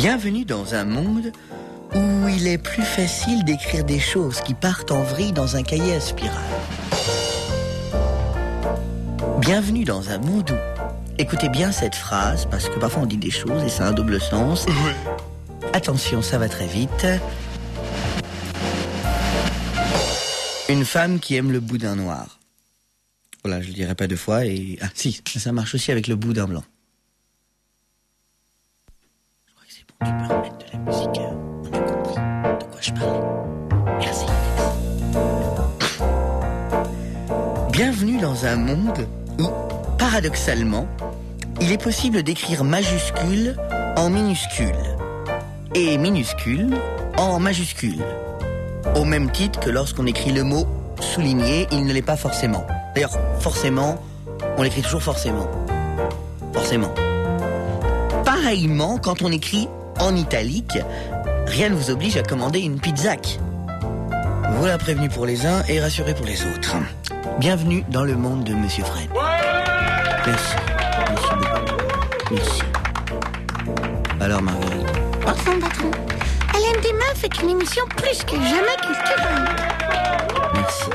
Bienvenue dans un monde où il est plus facile d'écrire des choses qui partent en vrille dans un cahier à spirale. Bienvenue dans un monde où... Écoutez bien cette phrase, parce que parfois on dit des choses et ça a un double sens. Attention, ça va très vite. Une femme qui aime le boudin noir. Voilà, je le dirai pas deux fois et... Ah si, ça marche aussi avec le boudin blanc. Je crois que c'est bon, tu peux remettre de la musique. On a compris de quoi je parlais. Merci. Bienvenue dans un monde où, paradoxalement, il est possible d'écrire majuscule en minuscule et minuscule en majuscule. Au même titre que lorsqu'on écrit le mot souligné, il ne l'est pas forcément. D'ailleurs, forcément, on l'écrit toujours forcément. Forcément. Pareillement, quand on écrit en italique, rien ne vous oblige à commander une pizzac. Voilà prévenu pour les uns et rassuré pour les autres. Bienvenue dans le monde de Monsieur Fred. Merci. Merci beaucoup. Merci. Alors, Marguerite. Pardon, patron. Hélène des Meufs est une émission plus que jamais culturelle. Merci.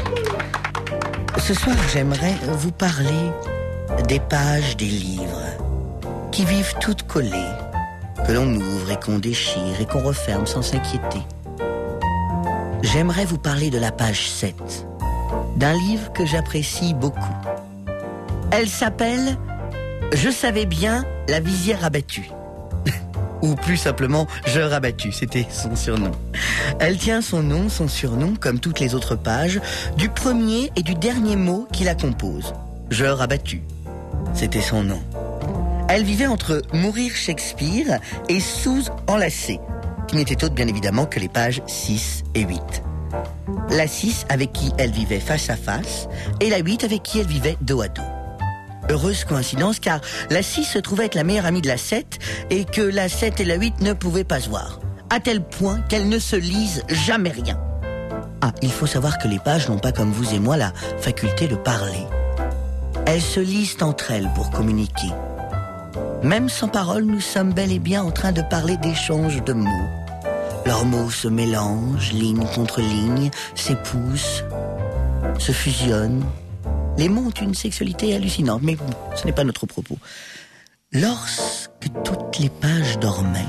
Ce soir, j'aimerais vous parler des pages des livres qui vivent toutes collées, que l'on ouvre et qu'on déchire et qu'on referme sans s'inquiéter. J'aimerais vous parler de la page 7, d'un livre que j'apprécie beaucoup. Elle s'appelle « Je savais bien la visière abattue ». Ou plus simplement « Je rabattu », c'était son surnom. Elle tient son nom, son surnom, comme toutes les autres pages, du premier et du dernier mot qui la compose. « Je rabattu », c'était son nom. Elle vivait entre Mourir Shakespeare et Sous enlacée, qui n'étaient autres bien évidemment que les pages 6 et 8. La 6 avec qui elle vivait face à face, et la 8 avec qui elle vivait dos à dos. Heureuse coïncidence, car la 6 se trouvait être la meilleure amie de la 7 et que la 7 et la 8 ne pouvaient pas se voir. À tel point qu'elles ne se lisent jamais rien. Ah, il faut savoir que les pages n'ont pas comme vous et moi la faculté de parler. Elles se lisent entre elles pour communiquer. Même sans parole, nous sommes bel et bien en train de parler d'échanges de mots. Leurs mots se mélangent, ligne contre ligne, s'épousent, se fusionnent. Les mots ont une sexualité hallucinante, mais bon, ce n'est pas notre propos. Lorsque toutes les pages dormaient,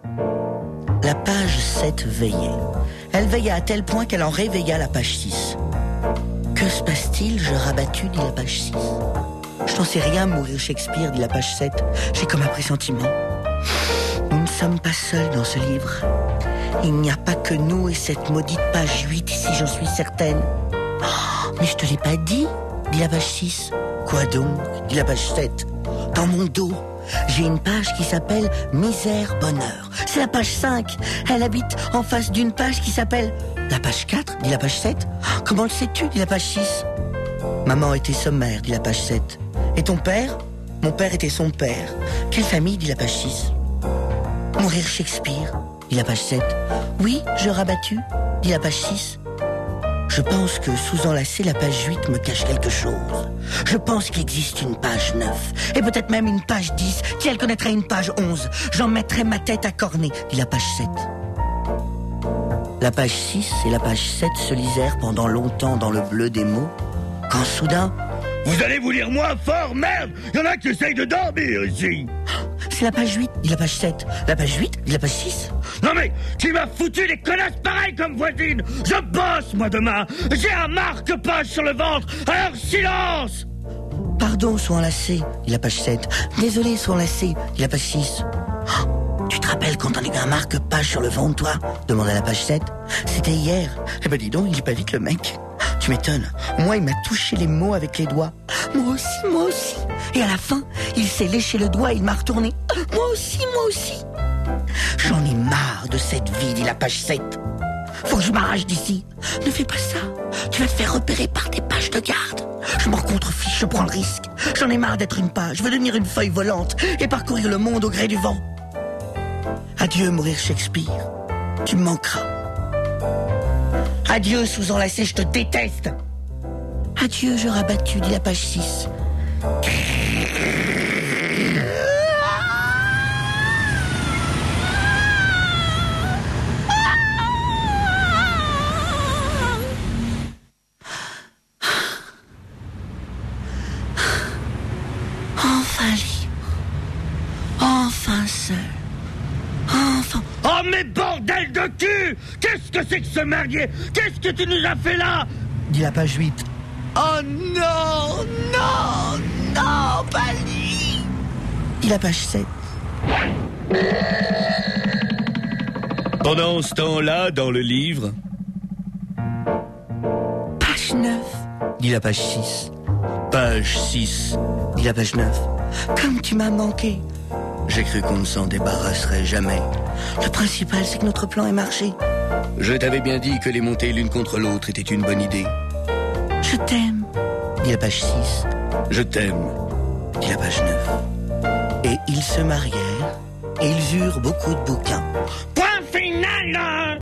la page 7 veillait. Elle veilla à tel point qu'elle en réveilla la page 6. Que se passe-t-il? Je rabattu, dit la page 6. Je n'en sais rien, Mourir Shakespeare, dit la page 7. J'ai comme un pressentiment. Nous ne sommes pas seuls dans ce livre. Il n'y a pas que nous et cette maudite page 8 ici, j'en suis certaine. Oh, mais je te l'ai pas dit, dit la page 6. Quoi donc, dit la page 7. Dans mon dos, j'ai une page qui s'appelle Misère, Bonheur. C'est la page 5. Elle habite en face d'une page qui s'appelle la page 4, dit la page 7. Comment le sais-tu, dit la page 6. Maman était sommaire, dit la page 7. Et ton père? Mon père était son père. Quelle famille, dit la page 6. Mourir Shakespeare, dit la page 7. Oui, je rabattu, dit la page 6. Je pense que sous enlacé, la page 8 me cache quelque chose. Je pense qu'il existe une page 9, et peut-être même une page 10, qui elle connaîtrait une page 11. J'en mettrais ma tête à corner, dit la page 7. La page 6 et la page 7 se lisèrent pendant longtemps dans le bleu des mots, quand soudain... Vous allez vous lire moins fort, merde! Il y en a qui essayent de dormir ici! C'est la page 8, dit la page 7. La page 8, dit la page 6. Non mais, qui m'a foutu des connasses pareilles comme voisine? Je bosse, moi, demain! J'ai un marque-page sur le ventre! Alors, silence! Pardon, sont enlacés, dit la page 7. Désolé, sont enlacés, dit la page 6. Oh, tu te rappelles quand on a eu un marque-page sur le ventre, toi? Demanda la page 7. C'était hier. Eh ben dis donc, il est pas vite, le mec. Tu m'étonnes. Moi, il m'a touché les mots avec les doigts. Moi aussi, moi aussi. Et à la fin, il s'est léché le doigt et il m'a retourné. Moi aussi, moi aussi. J'en ai marre de cette vie, dit la page 7. Faut que je m'arrache d'ici. Ne fais pas ça. Tu vas te faire repérer par des pages de garde. Je m'en contrefiche, je prends le risque. J'en ai marre d'être une page. Je veux devenir une feuille volante et parcourir le monde au gré du vent. Adieu, Mourir Shakespeare. Tu me manqueras. Adieu, sous enlacé, je te déteste. Adieu, je rabattu, dit la page 6. de cul! Qu'est-ce que c'est que ce merdier? Qu'est-ce que tu nous as fait là? Dit la page 8. Oh non, non, non, pas lui. Dit la page 7. Pendant ce temps-là, dans le livre... Page 9. Dit la page 6. Page 6. Dit la page 9. Comme tu m'as manqué. J'ai cru qu'on ne s'en débarrasserait jamais. Le principal, c'est que notre plan ait marché. Je t'avais bien dit que les monter l'une contre l'autre était une bonne idée. Je t'aime. Dit la page 6. Je t'aime. Dit la page 9. Et ils se marièrent et ils eurent beaucoup de bouquins. Point final!